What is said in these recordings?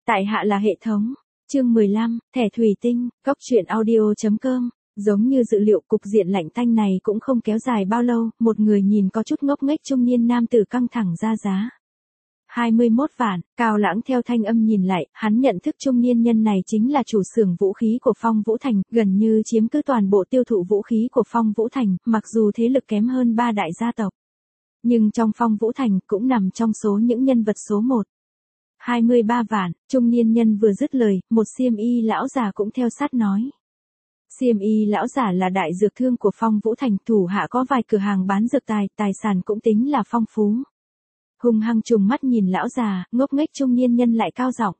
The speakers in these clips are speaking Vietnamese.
Tại hạ là hệ thống. Chương 15, thẻ thủy tinh, góc truyện audio.com. Giống như dự liệu, cục diện lạnh tanh này cũng không kéo dài bao lâu, một người nhìn có chút ngốc nghếch trung niên nam tử căng thẳng ra giá. 21 vạn, Cao Lãng theo thanh âm nhìn lại, hắn nhận thức trung niên nhân này chính là chủ xưởng vũ khí của Phong Vũ Thành, gần như chiếm cứ toàn bộ tiêu thụ vũ khí của Phong Vũ Thành, mặc dù thế lực kém hơn ba đại gia tộc. Nhưng trong Phong Vũ Thành cũng nằm trong số những nhân vật số 1. 23 vạn, trung niên nhân vừa dứt lời, một xiêm y lão già cũng theo sát nói. Xiêm y lão giả là đại dược thương của Phong Vũ Thành, thủ hạ có vài cửa hàng bán dược tài sản cũng tính là phong phú. Hung hăng trùng mắt nhìn lão già, ngốc nghếch trung niên nhân lại cao giọng.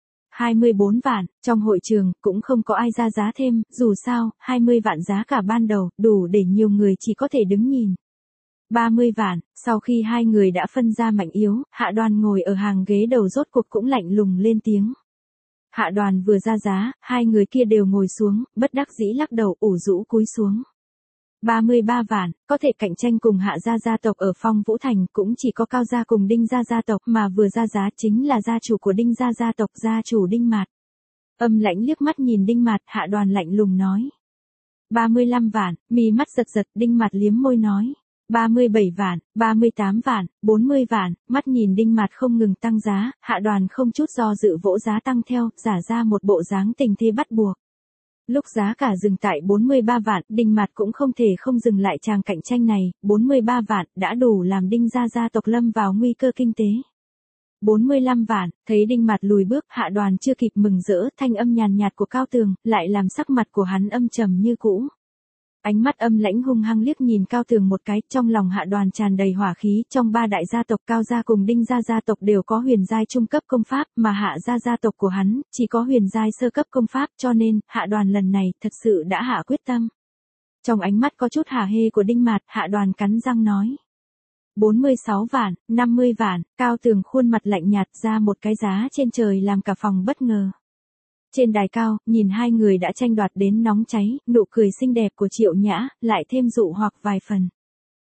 24 vạn, trong hội trường, cũng không có ai ra giá thêm, dù sao, 20 vạn giá cả ban đầu, đủ để nhiều người chỉ có thể đứng nhìn. 30 vạn, sau khi hai người đã phân ra mạnh yếu, Hạ Đoàn ngồi ở hàng ghế đầu rốt cuộc cũng lạnh lùng lên tiếng. Hạ Đoàn vừa ra giá, hai người kia đều ngồi xuống, bất đắc dĩ lắc đầu ủ rũ cúi xuống. 33 vạn, có thể cạnh tranh cùng Hạ gia tộc ở Phong Vũ Thành cũng chỉ có Cao gia cùng Đinh gia tộc, mà vừa ra giá chính là gia chủ của Đinh gia tộc, gia chủ Đinh Mạt. Âm lãnh liếc mắt nhìn Đinh Mạt, Hạ Đoàn lạnh lùng nói. 35 vạn, mí mắt giật giật, Đinh Mạt liếm môi nói. 37 vạn, 38 vạn, 40 vạn, mắt nhìn Đinh Mạt không ngừng tăng giá, Hạ Đoàn không chút do dự vỗ giá tăng theo, giả ra một bộ dáng tình thế bắt buộc. Lúc giá cả dừng tại 43 vạn, Đinh Mạt cũng không thể không dừng lại tràng cạnh tranh này, 43 vạn, đã đủ làm Đinh gia tộc lâm vào nguy cơ kinh tế. 45 vạn, thấy Đinh Mạt lùi bước, Hạ Đoàn chưa kịp mừng rỡ, thanh âm nhàn nhạt của Cao Tường, lại làm sắc mặt của hắn âm trầm như cũ. Ánh mắt âm lãnh hung hăng liếc nhìn Cao Tường một cái, trong lòng Hạ Đoàn tràn đầy hỏa khí, trong ba đại gia tộc Cao gia cùng Đinh gia tộc đều có huyền giai trung cấp công pháp, mà Hạ gia tộc của hắn chỉ có huyền giai sơ cấp công pháp, cho nên Hạ Đoàn lần này thật sự đã hạ quyết tâm. Trong ánh mắt có chút hả hê của Đinh Mạt, Hạ Đoàn cắn răng nói. 46 vạn, 50 vạn, Cao Tường khuôn mặt lạnh nhạt ra một cái giá trên trời làm cả phòng bất ngờ. Trên đài cao, nhìn hai người đã tranh đoạt đến nóng cháy, nụ cười xinh đẹp của Triệu Nhã, lại thêm dụ hoặc vài phần.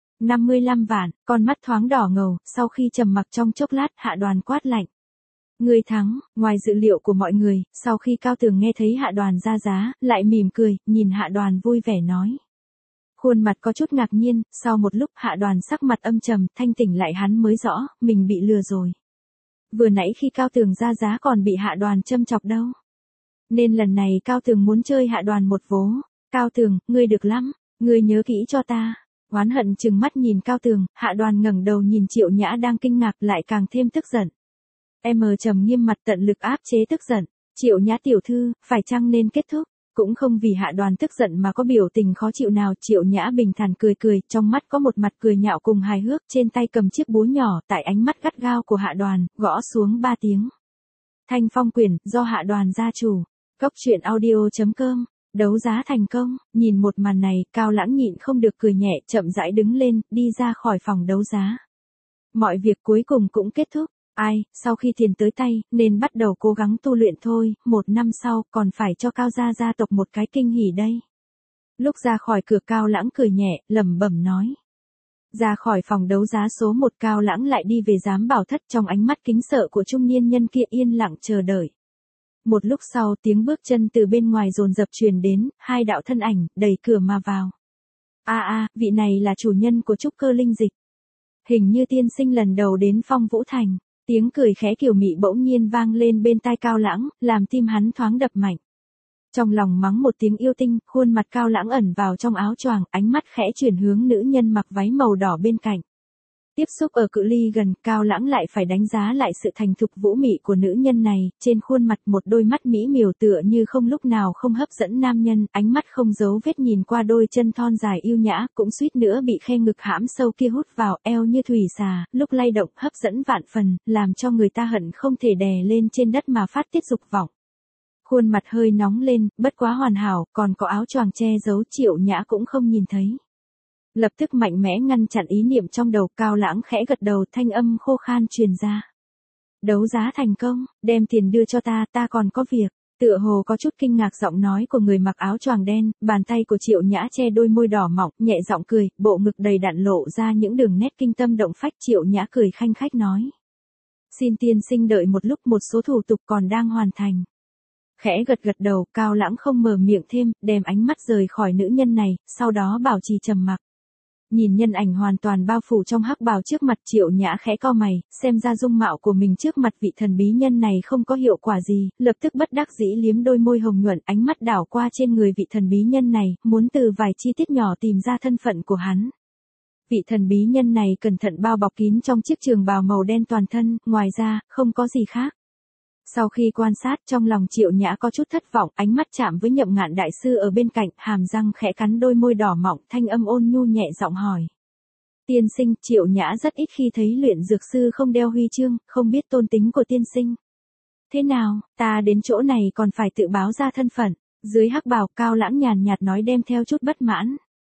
55 vạn, con mắt thoáng đỏ ngầu, sau khi trầm mặc trong chốc lát, Hạ Đoàn quát lạnh. Người thắng, ngoài dự liệu của mọi người, sau khi Cao Tường nghe thấy Hạ Đoàn ra giá, lại mỉm cười, nhìn Hạ Đoàn vui vẻ nói. Khuôn mặt có chút ngạc nhiên, sau một lúc Hạ Đoàn sắc mặt âm trầm, thanh tỉnh lại hắn mới rõ, mình bị lừa rồi. Vừa nãy khi Cao Tường ra giá còn bị Hạ Đoàn châm chọc đâu. Nên lần này Cao Tường muốn chơi Hạ Đoàn một vố. Cao Tường, ngươi được lắm, ngươi nhớ kỹ cho ta. Oán hận trừng mắt nhìn Cao Tường, Hạ Đoàn ngẩng đầu nhìn Triệu Nhã đang kinh ngạc lại càng thêm tức giận. Em trầm nghiêm mặt tận lực áp chế tức giận. Triệu Nhã tiểu thư, phải chăng nên kết thúc? Cũng không vì Hạ Đoàn tức giận mà có biểu tình khó chịu nào, Triệu Nhã bình thản cười cười, trong mắt có một mặt cười nhạo cùng hài hước, trên tay cầm chiếc búa nhỏ, tại ánh mắt gắt gao của Hạ Đoàn, gõ xuống 3 tiếng. Thanh Phong Quyền, do Hạ Đoàn gia chủ. Góc truyện audio.com, đấu giá thành công, nhìn một màn này, Cao Lãng nhịn không được cười nhẹ, chậm rãi đứng lên, đi ra khỏi phòng đấu giá. Mọi việc cuối cùng cũng kết thúc, sau khi tiền tới tay, nên bắt đầu cố gắng tu luyện thôi, 1 năm sau, còn phải cho Cao gia tộc một cái kinh hỉ đây. Lúc ra khỏi cửa Cao Lãng cười nhẹ, lẩm bẩm nói. Ra khỏi phòng đấu giá số 1 Cao Lãng lại đi về giám bảo thất, trong ánh mắt kính sợ của trung niên nhân kia yên lặng chờ đợi. Một lúc sau tiếng bước chân từ bên ngoài dồn dập truyền đến, hai đạo thân ảnh, đẩy cửa mà vào. Vị này là chủ nhân của trúc cơ linh dịch. Hình như tiên sinh lần đầu đến Phong Vũ Thành, tiếng cười khẽ kiều mị bỗng nhiên vang lên bên tai Cao Lãng, làm tim hắn thoáng đập mạnh. Trong lòng mắng một tiếng yêu tinh, khuôn mặt Cao Lãng ẩn vào trong áo choàng, ánh mắt khẽ chuyển hướng nữ nhân mặc váy màu đỏ bên cạnh. Tiếp xúc ở cự ly gần, Cao Lãng lại phải đánh giá lại sự thành thục vũ mị của nữ nhân này, trên khuôn mặt một đôi mắt mỹ miều tựa như không lúc nào không hấp dẫn nam nhân, ánh mắt không giấu vết nhìn qua đôi chân thon dài yêu nhã, cũng suýt nữa bị khe ngực hãm sâu kia hút vào, eo như thủy xà, lúc lay động hấp dẫn vạn phần, làm cho người ta hận không thể đè lên trên đất mà phát tiết dục vọng. Khuôn mặt hơi nóng lên, bất quá hoàn hảo, còn có áo choàng che giấu, Triệu Nhã cũng không nhìn thấy. Lập tức mạnh mẽ ngăn chặn ý niệm trong đầu, Cao Lãng khẽ gật đầu, thanh âm khô khan truyền ra. Đấu giá thành công, đem tiền đưa cho ta, ta còn có việc. Tựa hồ có chút kinh ngạc giọng nói của người mặc áo choàng đen, bàn tay của Triệu Nhã che đôi môi đỏ mọng, nhẹ giọng cười, bộ ngực đầy đặn lộ ra những đường nét kinh tâm động phách, Triệu Nhã cười khanh khách nói. Xin tiên sinh đợi một lúc, một số thủ tục còn đang hoàn thành. Khẽ gật gật đầu, Cao Lãng không mở miệng thêm, đem ánh mắt rời khỏi nữ nhân này, sau đó bảo trì trầm mặc. Nhìn nhân ảnh hoàn toàn bao phủ trong hắc bào trước mặt, Triệu Nhã khẽ cau mày, xem ra dung mạo của mình trước mặt vị thần bí nhân này không có hiệu quả gì, lập tức bất đắc dĩ liếm đôi môi hồng nhuận, ánh mắt đảo qua trên người vị thần bí nhân này, muốn từ vài chi tiết nhỏ tìm ra thân phận của hắn. Vị thần bí nhân này cẩn thận bao bọc kín trong chiếc trường bào màu đen toàn thân, ngoài ra, không có gì khác. Sau khi quan sát, trong lòng Triệu Nhã có chút thất vọng, ánh mắt chạm với Nhậm Ngạn đại sư ở bên cạnh, hàm răng khẽ cắn đôi môi đỏ mọng, thanh âm ôn nhu nhẹ giọng hỏi. Tiên sinh, Triệu Nhã rất ít khi thấy luyện dược sư không đeo huy chương, không biết tôn tính của tiên sinh. Thế nào, ta đến chỗ này còn phải tự báo ra thân phận. Dưới hắc bào, Cao Lãng nhàn nhạt nói đem theo chút bất mãn.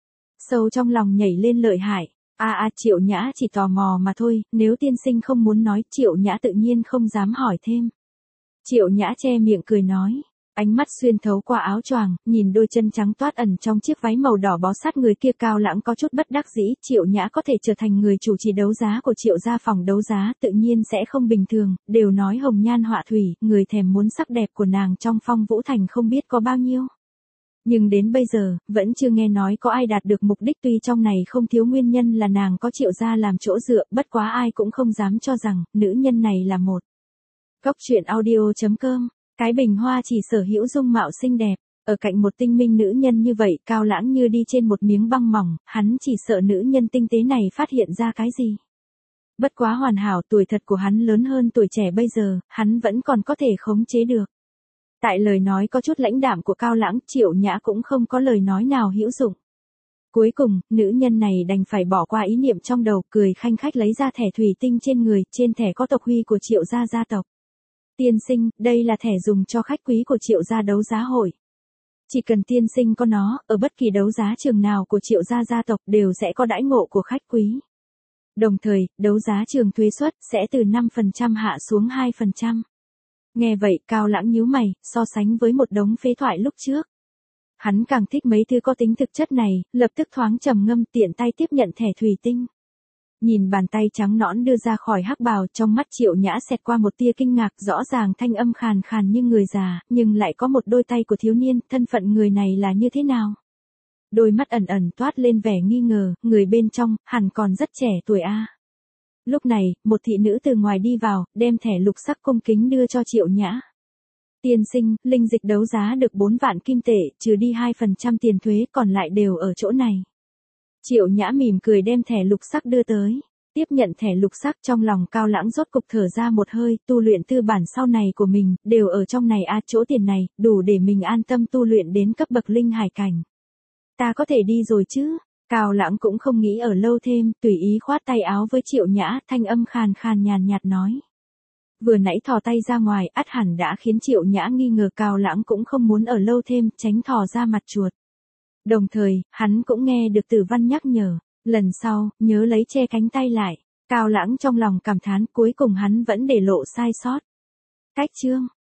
Sâu trong lòng nhảy lên lợi hại. Triệu Nhã chỉ tò mò mà thôi, nếu tiên sinh không muốn nói, Triệu Nhã tự nhiên không dám hỏi thêm. Triệu Nhã che miệng cười nói, ánh mắt xuyên thấu qua áo choàng, nhìn đôi chân trắng toát ẩn trong chiếc váy màu đỏ bó sát người kia. Cao Lãng có chút bất đắc dĩ, Triệu Nhã có thể trở thành người chủ trì đấu giá của Triệu gia phòng đấu giá tự nhiên sẽ không bình thường, đều nói hồng nhan họa thủy, người thèm muốn sắc đẹp của nàng trong Phong Vũ Thành không biết có bao nhiêu. Nhưng đến bây giờ, vẫn chưa nghe nói có ai đạt được mục đích, tuy trong này không thiếu nguyên nhân là nàng có Triệu gia làm chỗ dựa, bất quá ai cũng không dám cho rằng, nữ nhân này là một. Cốc truyện audio.com, cái bình hoa chỉ sở hữu dung mạo xinh đẹp, ở cạnh một tinh minh nữ nhân như vậy, Cao Lãng như đi trên một miếng băng mỏng, hắn chỉ sợ nữ nhân tinh tế này phát hiện ra cái gì. Bất quá hoàn hảo, tuổi thật của hắn lớn hơn tuổi trẻ bây giờ, hắn vẫn còn có thể khống chế được. Tại lời nói có chút lãnh đạm của Cao Lãng, Triệu Nhã cũng không có lời nói nào hữu dụng. Cuối cùng, nữ nhân này đành phải bỏ qua ý niệm trong đầu, cười khanh khách lấy ra thẻ thủy tinh trên người, trên thẻ có tộc huy của Triệu gia gia tộc. Tiên sinh, đây là thẻ dùng cho khách quý của Triệu gia đấu giá hội. Chỉ cần tiên sinh có nó, ở bất kỳ đấu giá trường nào của Triệu gia gia tộc đều sẽ có đãi ngộ của khách quý. Đồng thời, đấu giá trường thuế suất sẽ từ 5% hạ xuống 2%. Nghe vậy, Cao Lãng nhíu mày, so sánh với một đống phế thoại lúc trước. Hắn càng thích mấy thứ có tính thực chất này, lập tức thoáng trầm ngâm, tiện tay tiếp nhận thẻ thủy tinh. Nhìn bàn tay trắng nõn đưa ra khỏi hắc bào, trong mắt Triệu Nhã xẹt qua một tia kinh ngạc, rõ ràng thanh âm khàn khàn như người già, nhưng lại có một đôi tay của thiếu niên, thân phận người này là như thế nào? Đôi mắt ẩn ẩn toát lên vẻ nghi ngờ, người bên trong, hẳn còn rất trẻ tuổi a. Lúc này, một thị nữ từ ngoài đi vào, đem thẻ lục sắc cung kính đưa cho Triệu Nhã. Tiên sinh, linh dịch đấu giá được 4 vạn kim tệ, trừ đi 2% tiền thuế, còn lại đều ở chỗ này. Triệu Nhã mỉm cười đem thẻ lục sắc đưa tới. Tiếp nhận thẻ lục sắc, trong lòng Cao Lãng rốt cục thở ra một hơi, tu luyện tư bản sau này của mình, đều ở trong này chỗ tiền này, đủ để mình an tâm tu luyện đến cấp bậc linh hải cảnh. Ta có thể đi rồi chứ? Cao Lãng cũng không nghĩ ở lâu thêm, tùy ý khoát tay áo với Triệu Nhã, thanh âm khàn khàn nhàn nhạt nói. Vừa nãy thò tay ra ngoài, ắt hẳn đã khiến Triệu Nhã nghi ngờ, Cao Lãng cũng không muốn ở lâu thêm, tránh thò ra mặt chuột. Đồng thời, hắn cũng nghe được Tử Văn nhắc nhở, lần sau, nhớ lấy che cánh tay lại. Cao Lãng trong lòng cảm thán, cuối cùng hắn vẫn để lộ sai sót. Cách chương.